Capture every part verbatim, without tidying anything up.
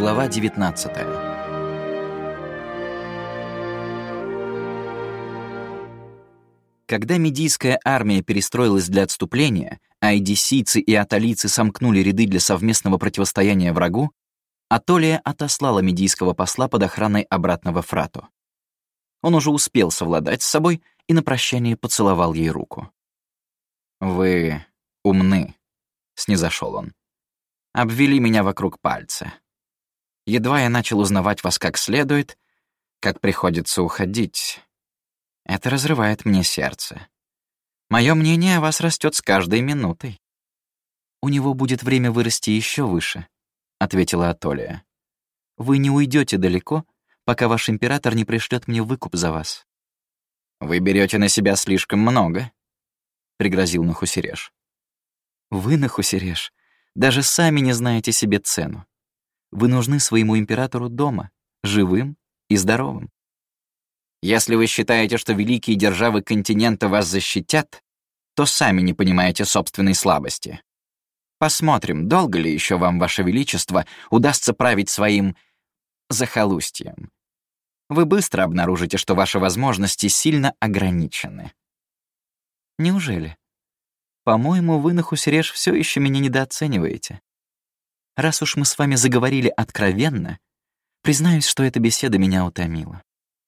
Глава девятнадцатая. Когда Медийская армия перестроилась для отступления, а эдиссийцы и аталийцы сомкнули ряды для совместного противостояния врагу, Атолия отослала медийского посла под охраной обратно во Фрату. Он уже успел совладать с собой и на прощание поцеловал ей руку. «Вы умны», — снизошел он. «Обвели меня вокруг пальца. Едва я начал узнавать вас как следует, как приходится уходить. Это разрывает мне сердце. Мое мнение о вас растет с каждой минутой». «У него будет время вырасти еще выше», — ответила Атолия. «Вы не уйдете далеко, пока ваш император не пришлет мне выкуп за вас». «Вы берете на себя слишком много», — пригрозил Нахусереш. «Вы, Нахусереш, даже сами не знаете себе цену. Вы нужны своему императору дома, живым и здоровым. Если вы считаете, что великие державы континента вас защитят, то сами не понимаете собственной слабости. Посмотрим, долго ли еще вам, Ваше Величество, удастся править своим захолустьем. Вы быстро обнаружите, что ваши возможности сильно ограничены». «Неужели? По-моему, вы, Нахусереш, все еще меня недооцениваете. Раз уж мы с вами заговорили откровенно, признаюсь, что эта беседа меня утомила».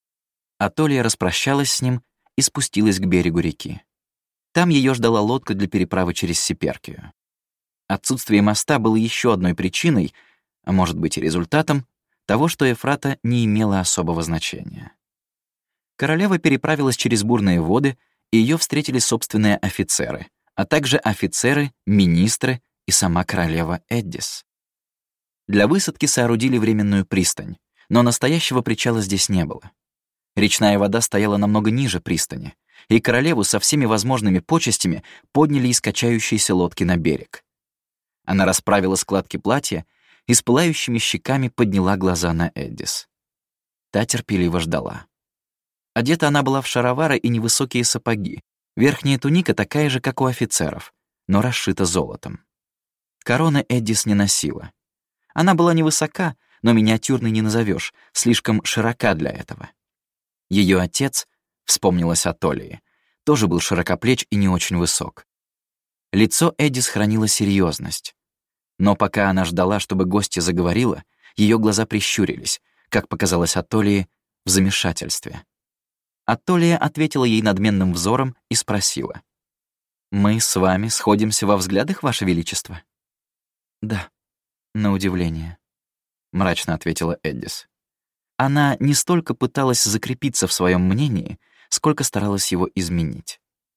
Атолия распрощалась с ним и спустилась к берегу реки. Там ее ждала лодка для переправы через Сиперкию. Отсутствие моста было еще одной причиной, а может быть и результатом, того, что Эфрата не имела особого значения. Королева переправилась через бурные воды, и ее встретили собственные офицеры, а также офицеры, министры и сама королева Эддис. Для высадки соорудили временную пристань, но настоящего причала здесь не было. Речная вода стояла намного ниже пристани, и королеву со всеми возможными почестями подняли из качающейся лодки на берег. Она расправила складки платья и с пылающими щеками подняла глаза на Эддис. Та терпеливо ждала. Одета она была в шаровары и невысокие сапоги. Верхняя туника такая же, как у офицеров, но расшита золотом. Короны Эддис не носила. Она была невысока, но миниатюрной не назовешь, слишком широка для этого. Ее отец, вспомнилась Атолии, тоже был широкоплеч и не очень высок. Лицо Эддис хранило серьезность. Но пока она ждала, чтобы гостья заговорила, ее глаза прищурились, как показалось Атолии, в замешательстве. Атолия ответила ей надменным взором и спросила: «Мы с вами сходимся во взглядах, Ваше Величество?» «Да, на удивление», — мрачно ответила Эддис. Она не столько пыталась закрепиться в своем мнении, сколько старалась его изменить.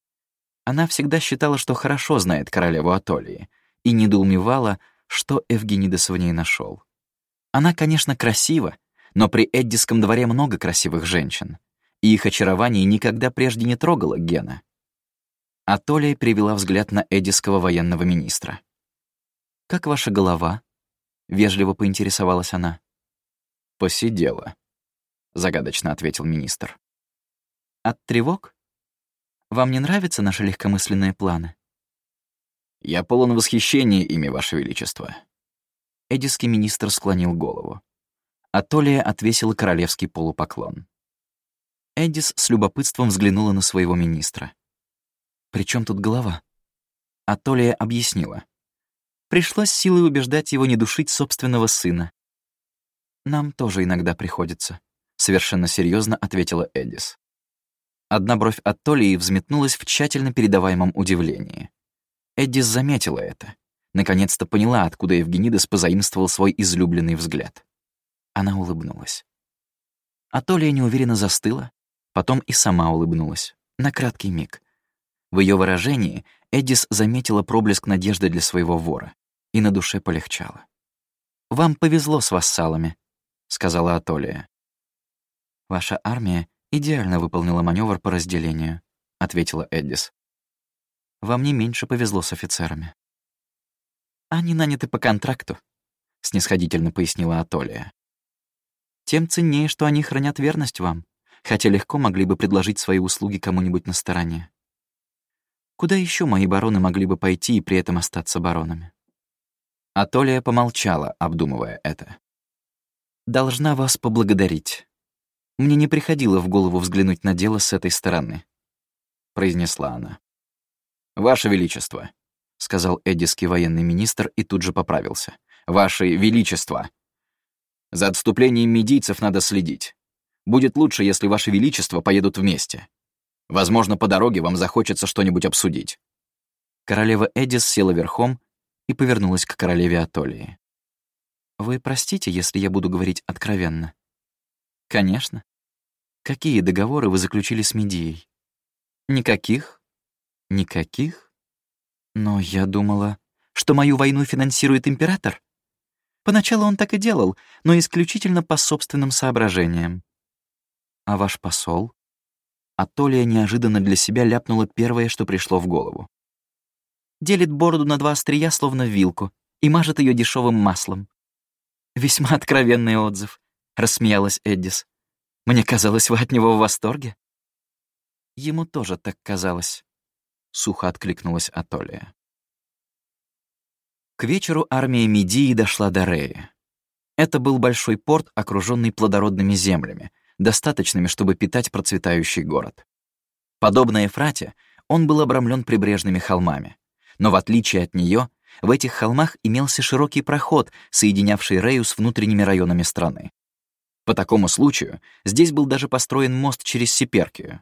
Она всегда считала, что хорошо знает королеву Атолии, и недоумевала, что Эвгенидес в ней нашел. Она, конечно, красива, но при Эддисском дворе много красивых женщин, и их очарование никогда прежде не трогало Гена. Атолия перевела взгляд на эддисского военного министра. «Как ваша голова?» — вежливо поинтересовалась она. «Посидела», — загадочно ответил министр. «От тревог? Вам не нравятся наши легкомысленные планы?» «Я полон восхищения ими, Ваше Величество». Эддисский министр склонил голову. Атолия отвесила королевский полупоклон. Эддис с любопытством взглянула на своего министра. «При чем тут голова?» Атолия объяснила. Пришлось силой убеждать его не душить собственного сына. «Нам тоже иногда приходится», — совершенно серьезно ответила Эддис. Одна бровь Атолии взметнулась в тщательно передаваемом удивлении. Эддис заметила это. Наконец-то поняла, откуда Евгенидес позаимствовал свой излюбленный взгляд. Она улыбнулась. Атолия неуверенно застыла, потом и сама улыбнулась. На краткий миг. В ее выражении Эддис заметила проблеск надежды для своего вора, и на душе полегчало. «Вам повезло с вассалами», — сказала Атолия. «Ваша армия идеально выполнила маневр по разделению», — ответила Эддис. «Вам не меньше повезло с офицерами». «Они наняты по контракту», — снисходительно пояснила Атолия. «Тем ценнее, что они хранят верность вам, хотя легко могли бы предложить свои услуги кому-нибудь на стороне. Куда еще мои бароны могли бы пойти и при этом остаться баронами?» Атолия помолчала, обдумывая это. должна вас поблагодарить. Мне не приходило в голову взглянуть на дело с этой стороны», — произнесла она. «Ваше Величество», — сказал эддисский военный министр и тут же поправился. «Ваше Величество! За отступлением медийцев надо следить. Будет лучше, если Ваше Величество поедут вместе. Возможно, по дороге вам захочется что-нибудь обсудить». Королева Эдис села верхом и повернулась к королеве Атолии. «Вы простите, если я буду говорить откровенно?» «Конечно. Какие договоры вы заключили с Медией?» «Никаких». «Никаких? Но я думала, что мою войну финансирует император. Поначалу он так и делал, но исключительно по собственным соображениям. А ваш посол?» Атолия неожиданно для себя ляпнула первое, что пришло в голову. «Делит бороду на два острия, словно вилку, и мажет ее дешевым маслом». «Весьма откровенный отзыв», — рассмеялась Эддис. «Мне казалось, вы от него в восторге». «Ему тоже так казалось», — сухо откликнулась Атолия. К вечеру армия Медии дошла до Реи. Это был большой порт, окруженный плодородными землями, достаточными, чтобы питать процветающий город. Подобно Эфрате, он был обрамлен прибрежными холмами. Но в отличие от нее, в этих холмах имелся широкий проход, соединявший Рею с внутренними районами страны. По такому случаю здесь был даже построен мост через Сиперкию.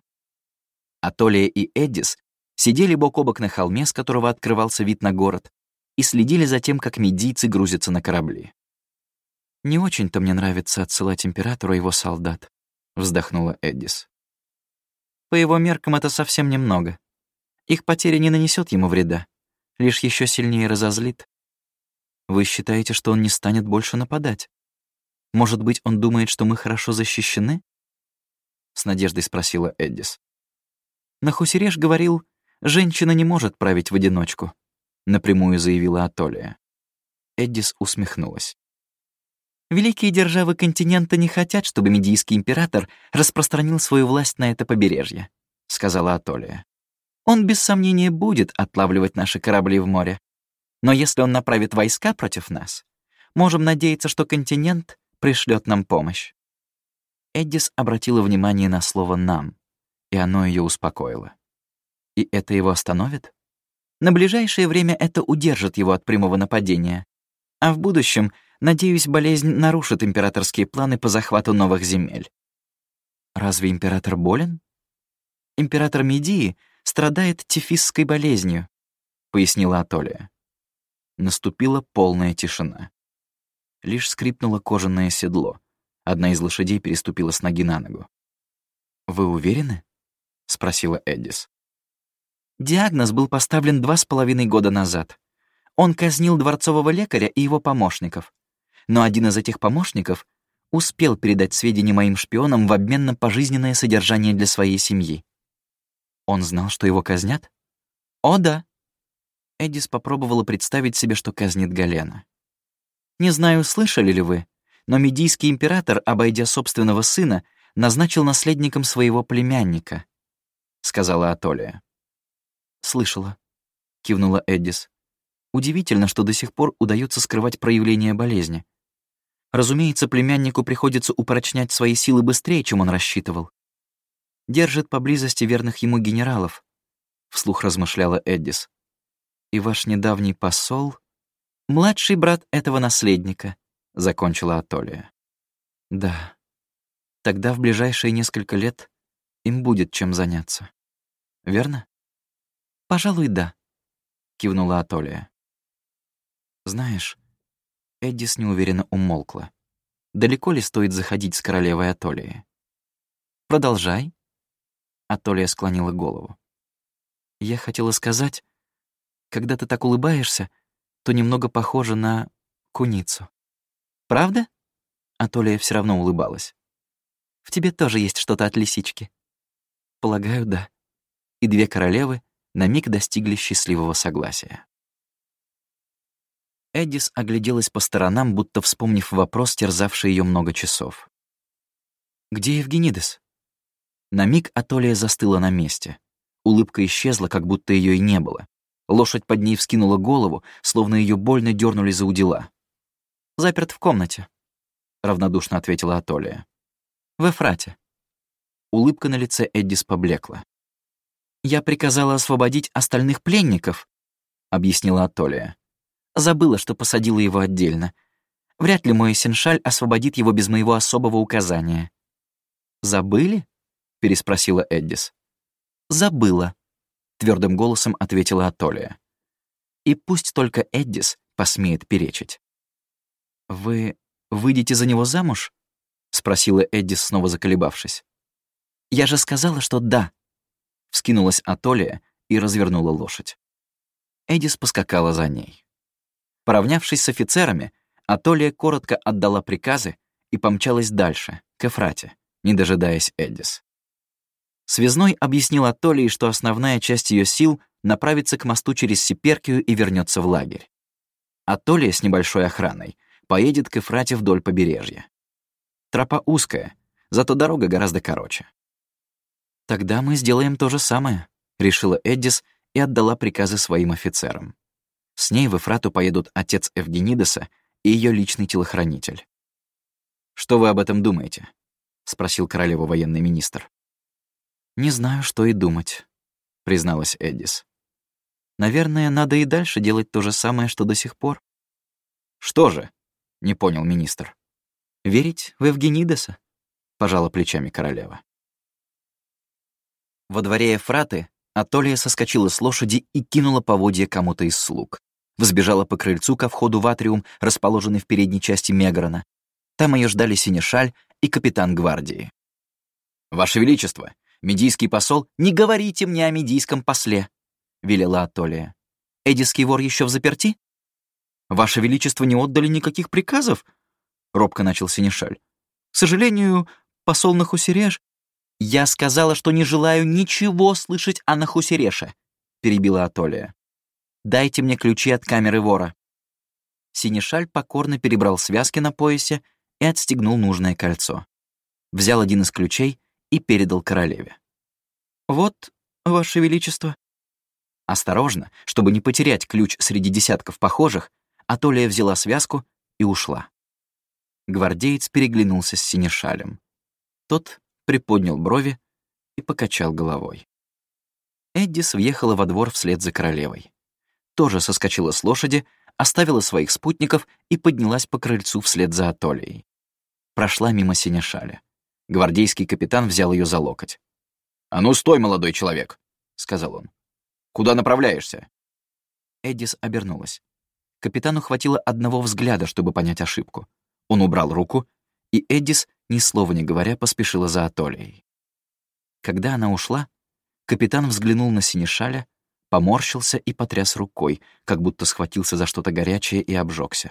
Атолия и Эддис сидели бок о бок на холме, с которого открывался вид на город, и следили за тем, как медийцы грузятся на корабли. «Не очень-то мне нравится отсылать императору его солдат», — вздохнула Эддис. «По его меркам это совсем немного. Их потеря не нанесет ему вреда, лишь еще сильнее разозлит. Вы считаете, что он не станет больше нападать? Может быть, он думает, что мы хорошо защищены?» С надеждой спросила Эддис. «Нахусереш говорил, женщина не может править в одиночку», — напрямую заявила Атолия. Эддис усмехнулась. «Великие державы континента не хотят, чтобы медийский император распространил свою власть на это побережье», — сказала Атолия. «Он без сомнения будет отлавливать наши корабли в море. Но если он направит войска против нас, можем надеяться, что континент пришлет нам помощь». Эддис обратила внимание на слово «нам», и оно ее успокоило. «И это его остановит? На ближайшее время это удержит его от прямого нападения. А в будущем, надеюсь, болезнь нарушит императорские планы по захвату новых земель». «Разве император болен?» «Император Медии страдает тифисской болезнью», — пояснила Атолия. Наступила полная тишина. Лишь скрипнуло кожаное седло. Одна из лошадей переступила с ноги на ногу. «Вы уверены?» — спросила Эддис. «Диагноз был поставлен два с половиной года назад. Он казнил дворцового лекаря и его помощников. Но один из этих помощников успел передать сведения моим шпионам в обмен на пожизненное содержание для своей семьи. Он знал, что его казнят? О, да. Эддис попробовала представить себе, что казнит Галена. Не знаю, слышали ли вы, но медийский император, обойдя собственного сына, назначил наследником своего племянника, — сказала Атолия. «Слышала», — кивнула Эддис. «Удивительно, что до сих пор удается скрывать проявления болезни. Разумеется, племяннику приходится упрочнять свои силы быстрее, чем он рассчитывал. Держит поблизости верных ему генералов», — вслух размышляла Эддис. «И ваш недавний посол — младший брат этого наследника», — закончила Атолия. «Да, тогда в ближайшие несколько лет им будет чем заняться. Верно?» «Пожалуй, да», — кивнула Атолия. «Знаешь...» Эддис неуверенно умолкла. «Далеко ли стоит заходить с королевой Атолии?» «Продолжай». Атолия склонила голову. «Я хотела сказать, когда ты так улыбаешься, то немного похожа на куницу». «Правда?» Атолия все равно улыбалась. «В тебе тоже есть что-то от лисички». «Полагаю, да». И две королевы на миг достигли счастливого согласия. Эддис огляделась по сторонам, будто вспомнив вопрос, терзавший ее много часов. «Где Евгенидес?» На миг Атолия застыла на месте. Улыбка исчезла, как будто ее и не было. Лошадь под ней вскинула голову, словно ее больно дернули за удила. «Заперт в комнате». равнодушно ответила Атолия. «В Эфрате». Улыбка на лице Эддис поблекла. «Я приказала освободить остальных пленников», — объяснила Атолия. «Забыла, что посадила его отдельно. Вряд ли мой Сеншаль освободит его без моего особого указания». «Забыли?» — переспросила Эддис. «Забыла», — твердым голосом ответила Атолия. «И пусть только Эддис посмеет перечить». «Вы выйдете за него замуж?» — спросила Эддис, снова заколебавшись. «Я же сказала, что да», — вскинулась Атолия и развернула лошадь. Эддис поскакала за ней. Поравнявшись с офицерами, Атолия коротко отдала приказы и помчалась дальше, к Эфрате, не дожидаясь Эддис. Связной объяснил Атолии, что основная часть ее сил направится к мосту через Сиперкию и вернется в лагерь. Атолия с небольшой охраной поедет к Эфрате вдоль побережья. Тропа узкая, зато дорога гораздо короче. «Тогда мы сделаем то же самое», — решила Эддис и отдала приказы своим офицерам. С ней в Эфрату поедут отец Эвгенидеса и ее личный телохранитель. «Что вы об этом думаете?» — спросил королеву военный министр. «Не знаю, что и думать», — призналась Эддис. «Наверное, надо и дальше делать то же самое, что до сих пор». «Что же?» — не понял министр. «Верить в Эвгенидеса», — пожала плечами королева. Во дворе Эфраты Атолия соскочила с лошади и кинула поводья кому-то из слуг. Взбежала по крыльцу ко входу в атриум, расположенный в передней части Мегрона. Там ее ждали Синешаль и капитан гвардии. «Ваше Величество, медийский посол...» «Не говорите мне о медийском после», — велела Атолия. «Эдисский вор еще в заперти?» «Ваше Величество не отдали никаких приказов?» — робко начал Синешаль. «К сожалению, посол Нахусереш...» «Я сказала, что не желаю ничего слышать о Нахусереше», — перебила Атолия. «Дайте мне ключи от камеры вора». Синешаль покорно перебрал связки на поясе и отстегнул нужное кольцо. Взял один из ключей и передал королеве. «Вот, Ваше Величество». Осторожно, чтобы не потерять ключ среди десятков похожих, Атолия взяла связку и ушла. Гвардеец переглянулся с Синешалем. Тот приподнял брови и покачал головой. Эддис въехала во двор вслед за королевой. Тоже соскочила с лошади, оставила своих спутников и поднялась по крыльцу вслед за Атолией. Прошла мимо Синешаля. Гвардейский капитан взял ее за локоть. «А ну стой, молодой человек!» — сказал он. «Куда направляешься?» Эддис обернулась. Капитану хватило одного взгляда, чтобы понять ошибку. Он убрал руку, и Эддис, ни слова не говоря, поспешила за Атолией. Когда она ушла, капитан взглянул на Синешаля, поморщился и потряс рукой, как будто схватился за что-то горячее и обжегся.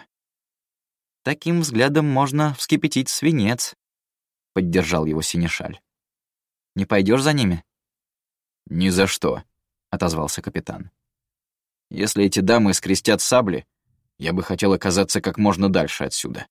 «Таким взглядом можно вскипятить свинец», — поддержал его Синешаль. «Не пойдешь за ними?» «Ни за что», — отозвался капитан. «Если эти дамы скрестят сабли, я бы хотел оказаться как можно дальше отсюда».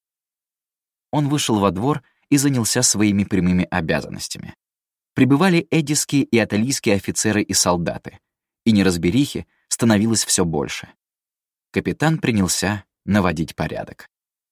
Он вышел во двор и занялся своими прямыми обязанностями. Прибывали эдисские и аталийские офицеры и солдаты, и неразберихи становилось все больше. Капитан принялся наводить порядок.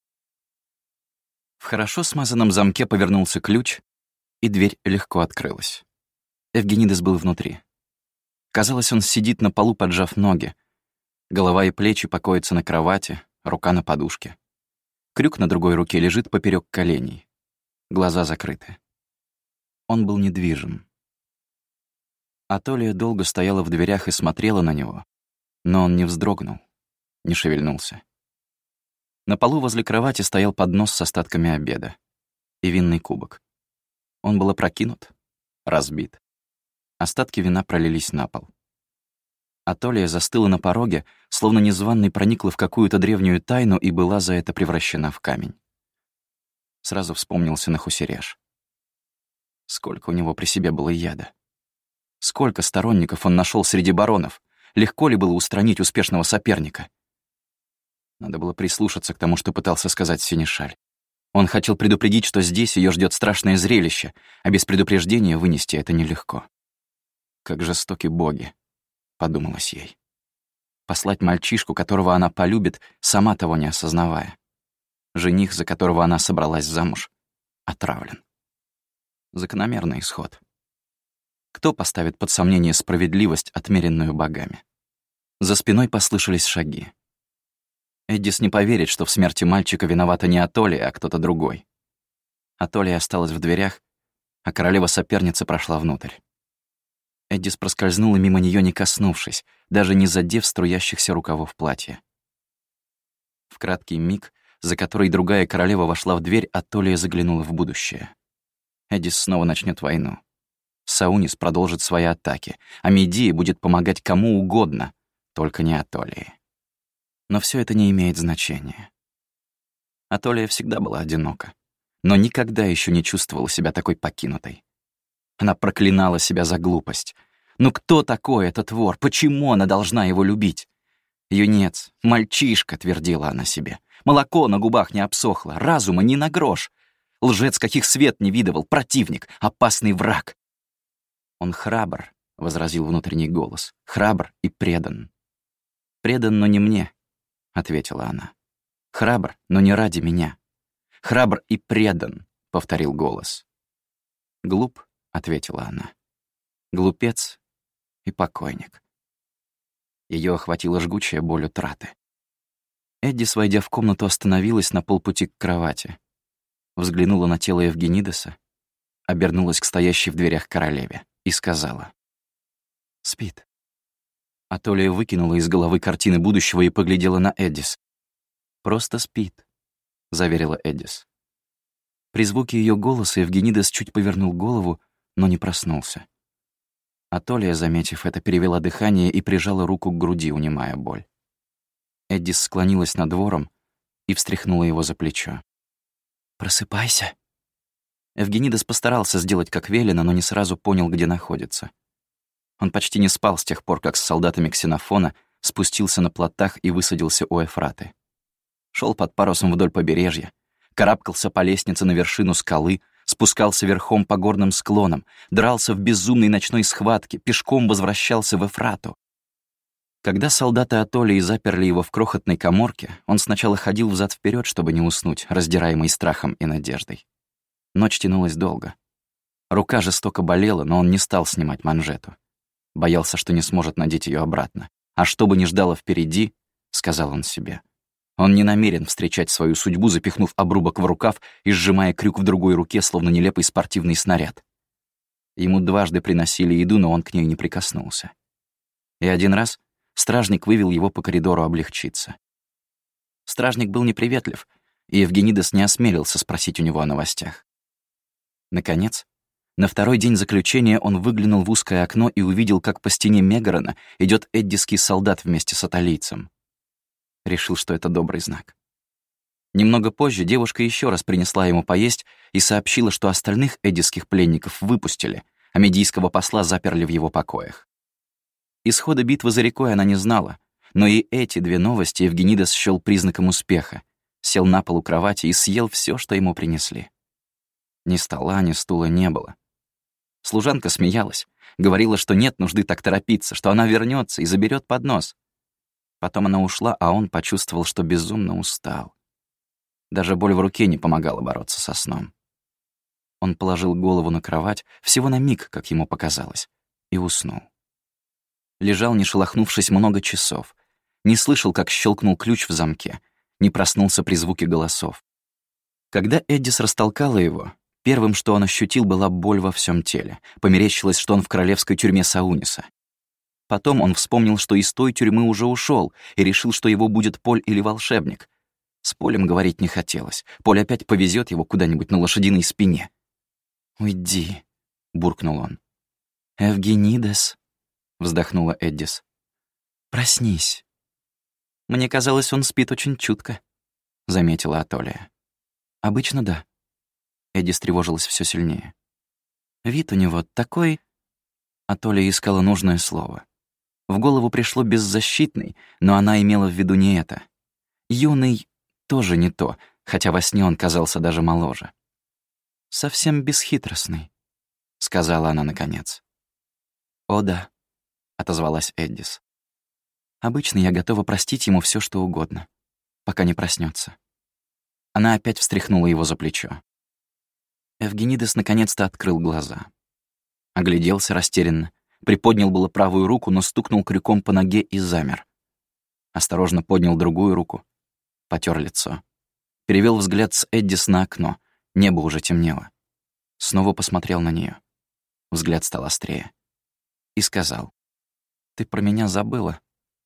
В хорошо смазанном замке повернулся ключ, и дверь легко открылась. Эвгенидес был внутри. Казалось, он сидит на полу, поджав ноги. Голова и плечи покоятся на кровати, рука на подушке. Крюк на другой руке лежит поперек коленей. Глаза закрыты. Он был недвижим. Атолия долго стояла в дверях и смотрела на него, но он не вздрогнул, не шевельнулся. На полу возле кровати стоял поднос с остатками обеда и винный кубок. Он был опрокинут, разбит. Остатки вина пролились на пол. Атолия застыла на пороге, словно незваный проникла в какую-то древнюю тайну и была за это превращена в камень. Сразу вспомнился Нахусереш. Сколько у него при себе было яда. Сколько сторонников он нашел среди баронов. Легко ли было устранить успешного соперника? Надо было прислушаться к тому, что пытался сказать Синешаль. Он хотел предупредить, что здесь ее ждет страшное зрелище, а без предупреждения вынести это нелегко. Как жестоки боги, подумалось ей. Послать мальчишку, которого она полюбит, сама того не осознавая. Жених, за которого она собралась замуж, отравлен. Закономерный исход. Кто поставит под сомнение справедливость, отмеренную богами? За спиной послышались шаги. Эддис не поверит, что в смерти мальчика виновата не Атолия, а кто-то другой. Атолия осталась в дверях, а королева-соперница прошла внутрь. Эддис проскользнула мимо нее, не коснувшись, даже не задев струящихся рукавов платья. В краткий миг, за который другая королева вошла в дверь, Атолия заглянула в будущее. Эддис снова начнет войну. Саунис продолжит свои атаки, а Медея будет помогать кому угодно, только не Атолии. Но все это не имеет значения. Атолия всегда была одинока, но никогда еще не чувствовала себя такой покинутой. Она проклинала себя за глупость. Ну кто такой этот вор? Почему она должна его любить? Юнец, мальчишка, твердила она себе. Молоко на губах не обсохло, разума ни на грош. Лжец, каких свет не видывал, противник, опасный враг. Он храбр, — возразил внутренний голос, — храбр и предан. Предан, но не мне, — ответила она. Храбр, но не ради меня. Храбр и предан, — повторил голос. Глуп, — ответила она. Глупец и покойник. Ее охватила жгучая боль утраты. Эддис, войдя в комнату, остановилась на полпути к кровати. Взглянула на тело Евгенидеса, обернулась к стоящей в дверях королеве и сказала: «Спит». Атолия выкинула из головы картины будущего и поглядела на Эддис. «Просто спит», — заверила Эддис. При звуке ее голоса Евгенидес чуть повернул голову, но не проснулся. Атолия, заметив это, перевела дыхание и прижала руку к груди, унимая боль. Эддис склонилась над вором и встряхнула его за плечо. «Просыпайся». Евгенидес постарался сделать как велено, но не сразу понял, где находится. Он почти не спал с тех пор, как с солдатами Ксенофона спустился на плотах и высадился у Эфраты. Шел под парусом вдоль побережья, карабкался по лестнице на вершину скалы, спускался верхом по горным склонам, дрался в безумной ночной схватке, пешком возвращался в Эфрату. Когда солдаты Атолии заперли его в крохотной каморке, он сначала ходил взад вперед, чтобы не уснуть, раздираемый страхом и надеждой. Ночь тянулась долго. Рука жестоко болела, но он не стал снимать манжету. Боялся, что не сможет надеть ее обратно. А что бы ни ждало впереди, — сказал он себе, — он не намерен встречать свою судьбу, запихнув обрубок в рукав и сжимая крюк в другой руке, словно нелепый спортивный снаряд. Ему дважды приносили еду, но он к ней не прикоснулся. И один раз стражник вывел его по коридору облегчиться. Стражник был неприветлив, и Евгенидес не осмелился спросить у него о новостях. Наконец, на второй день заключения он выглянул в узкое окно и увидел, как по стене Мегарона идет эддисский солдат вместе с аталийцем. Решил, что это добрый знак. Немного позже девушка еще раз принесла ему поесть и сообщила, что остальных эддисских пленников выпустили, а медийского посла заперли в его покоях. Исхода битвы за рекой она не знала, но и эти две новости Евгенидес счёл признаком успеха, сел на полу кровати и съел все, что ему принесли. Ни стола, ни стула не было. Служанка смеялась, говорила, что нет нужды так торопиться, что она вернется и заберет поднос. Потом она ушла, а он почувствовал, что безумно устал. Даже боль в руке не помогала бороться со сном. Он положил голову на кровать, всего на миг, как ему показалось, и уснул. Лежал, не шелохнувшись, много часов. Не слышал, как щелкнул ключ в замке, не проснулся при звуке голосов. Когда Эддис растолкала его, первым, что он ощутил, была боль во всем теле. Померещилось, что он в королевской тюрьме Сауниса. Потом он вспомнил, что из той тюрьмы уже ушел, и решил, что его будет Поль или волшебник. С Полем говорить не хотелось. Поль опять повезет его куда-нибудь на лошадиной спине. «Уйди», — буркнул он. «Евгенидес», — вздохнула Эддис. «Проснись». «Мне казалось, он спит очень чутко», — заметила Атолия. «Обычно да». Эддис тревожилась все сильнее. «Вид у него такой...» Атолия искала нужное слово. В голову пришло «беззащитный», но она имела в виду не это. «Юный» тоже не то, хотя во сне он казался даже моложе. «Совсем бесхитростный», — сказала она наконец. «О да», — отозвалась Эддис. «Обычно я готова простить ему все, что угодно, пока не проснется. Она опять встряхнула его за плечо. Эвгенидес наконец-то открыл глаза. Огляделся растерянно, приподнял было правую руку, но стукнул крюком по ноге и замер. Осторожно поднял другую руку, потер лицо. Перевел взгляд с Эддис на окно. Небо уже темнело. Снова посмотрел на нее. Взгляд стал острее. И сказал: «Ты про меня забыла?»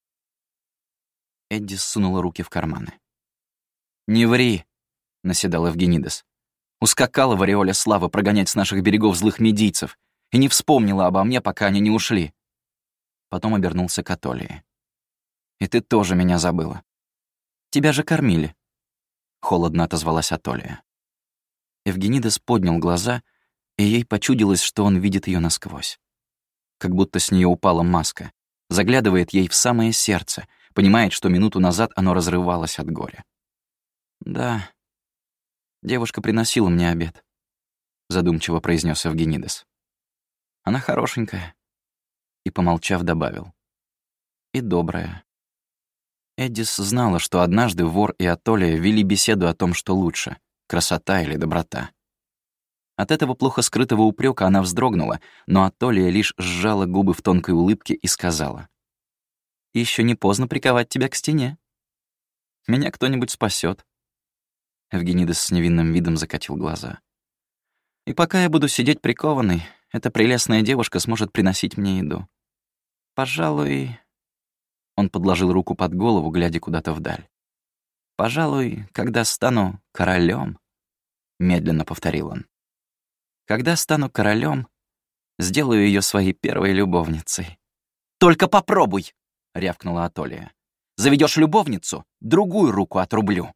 Эддис сунула руки в карманы. «Не ври!» — наседал Эвгенидес. «Ускакала в ореоле славы прогонять с наших берегов злых медийцев и не вспомнила обо мне, пока они не ушли». Потом обернулся к Атолии. «И ты тоже меня забыла. Тебя же кормили», — холодно отозвалась Атолия. Эвгенидес поднял глаза, и ей почудилось, что он видит ее насквозь. Как будто с нее упала маска, заглядывает ей в самое сердце, понимает, что минуту назад оно разрывалось от горя. «Да, девушка приносила мне обед», — задумчиво произнес Эвгенидес. «Она хорошенькая». И, помолчав, добавил: «И добрая». Эддис знала, что однажды Вор и Атолия вели беседу о том, что лучше — красота или доброта. От этого плохо скрытого упрека она вздрогнула, но Атолия лишь сжала губы в тонкой улыбке и сказала: «Еще не поздно приковать тебя к стене. Меня кто-нибудь спасет». Эвгенидес с невинным видом закатил глаза. «И пока я буду сидеть прикованный, эта прелестная девушка сможет приносить мне еду. Пожалуй...» Он подложил руку под голову, глядя куда-то вдаль. «Пожалуй, когда стану королем, медленно повторил он. «Когда стану королем, сделаю ее своей первой любовницей». «Только попробуй!» — рявкнула Атолия. «Заведешь любовницу, другую руку отрублю».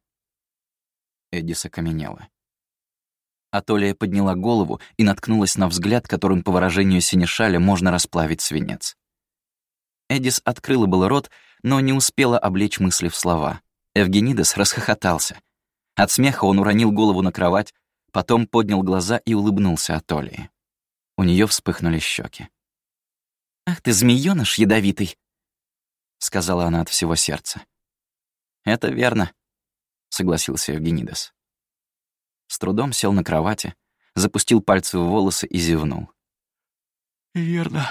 Эддис окаменела. Атолия подняла голову и наткнулась на взгляд, которым по выражению синешаля можно расплавить свинец. Эддис открыла было рот, но не успела облечь мысли в слова. Эвгенидес расхохотался. От смеха он уронил голову на кровать, потом поднял глаза и улыбнулся Атолии. У нее вспыхнули щеки. «Ах ты, змеёныш ядовитый!» — сказала она от всего сердца. «Это верно», — согласился Эвгенидес. С трудом сел на кровати, запустил пальцы в волосы и зевнул. «Верно.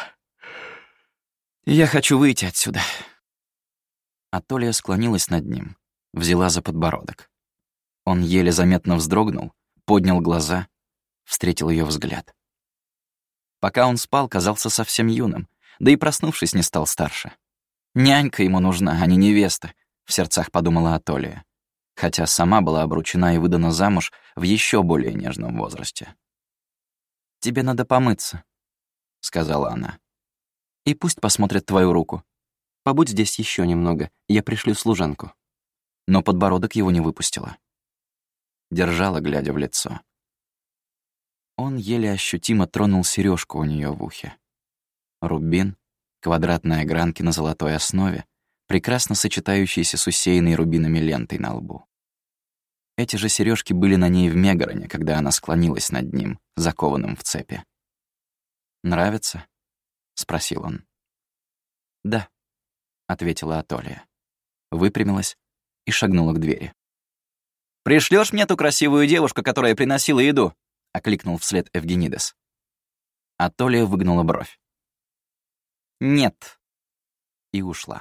Я хочу выйти отсюда». Атолия склонилась над ним, взяла за подбородок. Он еле заметно вздрогнул, поднял глаза, встретил ее взгляд. Пока он спал, казался совсем юным, да и проснувшись, не стал старше. «Нянька ему нужна, а не невеста», — в сердцах подумала Атолия, хотя сама была обручена и выдана замуж в еще более нежном возрасте. «Тебе надо помыться», — сказала она. «И пусть посмотрят твою руку. Побудь здесь еще немного, я пришлю служанку». Но подбородок его не выпустила. Держала, глядя в лицо. Он еле ощутимо тронул сережку у нее в ухе. Рубин, квадратные огранки на золотой основе, прекрасно сочетающиеся с усеянной рубинами лентой на лбу. Эти же сережки были на ней в Мегароне, когда она склонилась над ним, закованным в цепи. «Нравится?» — спросил он. «Да», — ответила Атолия. Выпрямилась и шагнула к двери. «Пришлёшь мне ту красивую девушку, которая приносила еду?» — окликнул вслед Эвгенидес. Атолия выгнула бровь. «Нет». И ушла.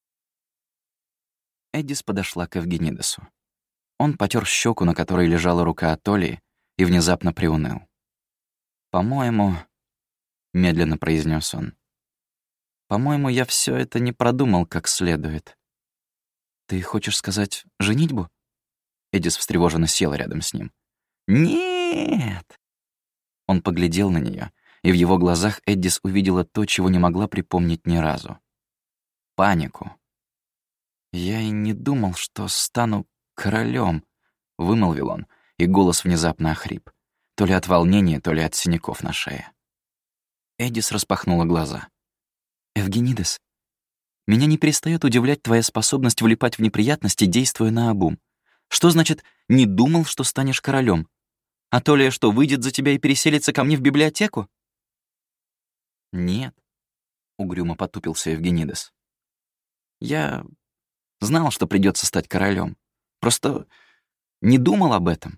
Эддис подошла к Эвгенидесу. Он потер щеку, на которой лежала рука Атолии, и внезапно приуныл. «По-моему...» — медленно произнес он. «По-моему, я все это не продумал как следует». «Ты хочешь сказать женитьбу?» Эддис встревоженно села рядом с ним. «Нет!» Он поглядел на нее, и в его глазах Эддис увидела то, чего не могла припомнить ни разу. Панику. «Я и не думал, что стану королем», — вымолвил он, и голос внезапно охрип. То ли от волнения, то ли от синяков на шее. Эддис распахнула глаза. «Эвгенидес, меня не перестает удивлять твоя способность влипать в неприятности, действуя наобум. Что значит «не думал, что станешь королем»? Атолия что, выйдет за тебя и переселится ко мне в библиотеку?» «Нет», — угрюмо потупился Эвгенидес. «Я знал, что придется стать королем. Просто Не думал об этом.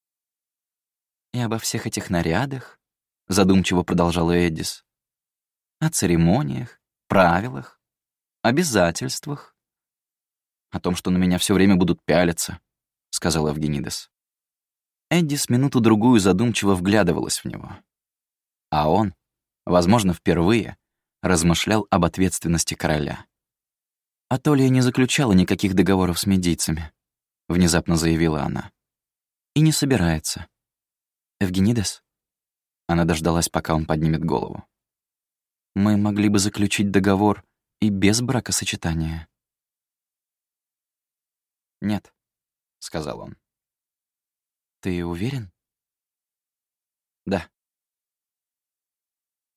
И обо всех этих нарядах, задумчиво продолжала Эддис, о церемониях, правилах, обязательствах, о том, что на меня все время будут пялиться, сказал Евгенидес. Эддис минуту-другую задумчиво вглядывалась в него. А он, возможно, впервые размышлял об ответственности короля. «Атолия не заключала никаких договоров с медийцами», — внезапно заявила она. «И не собирается. Евгенидес?» Она дождалась, пока он поднимет голову. «Мы могли бы заключить договор и без бракосочетания». «Нет», — сказал он. «Ты уверен?» «Да».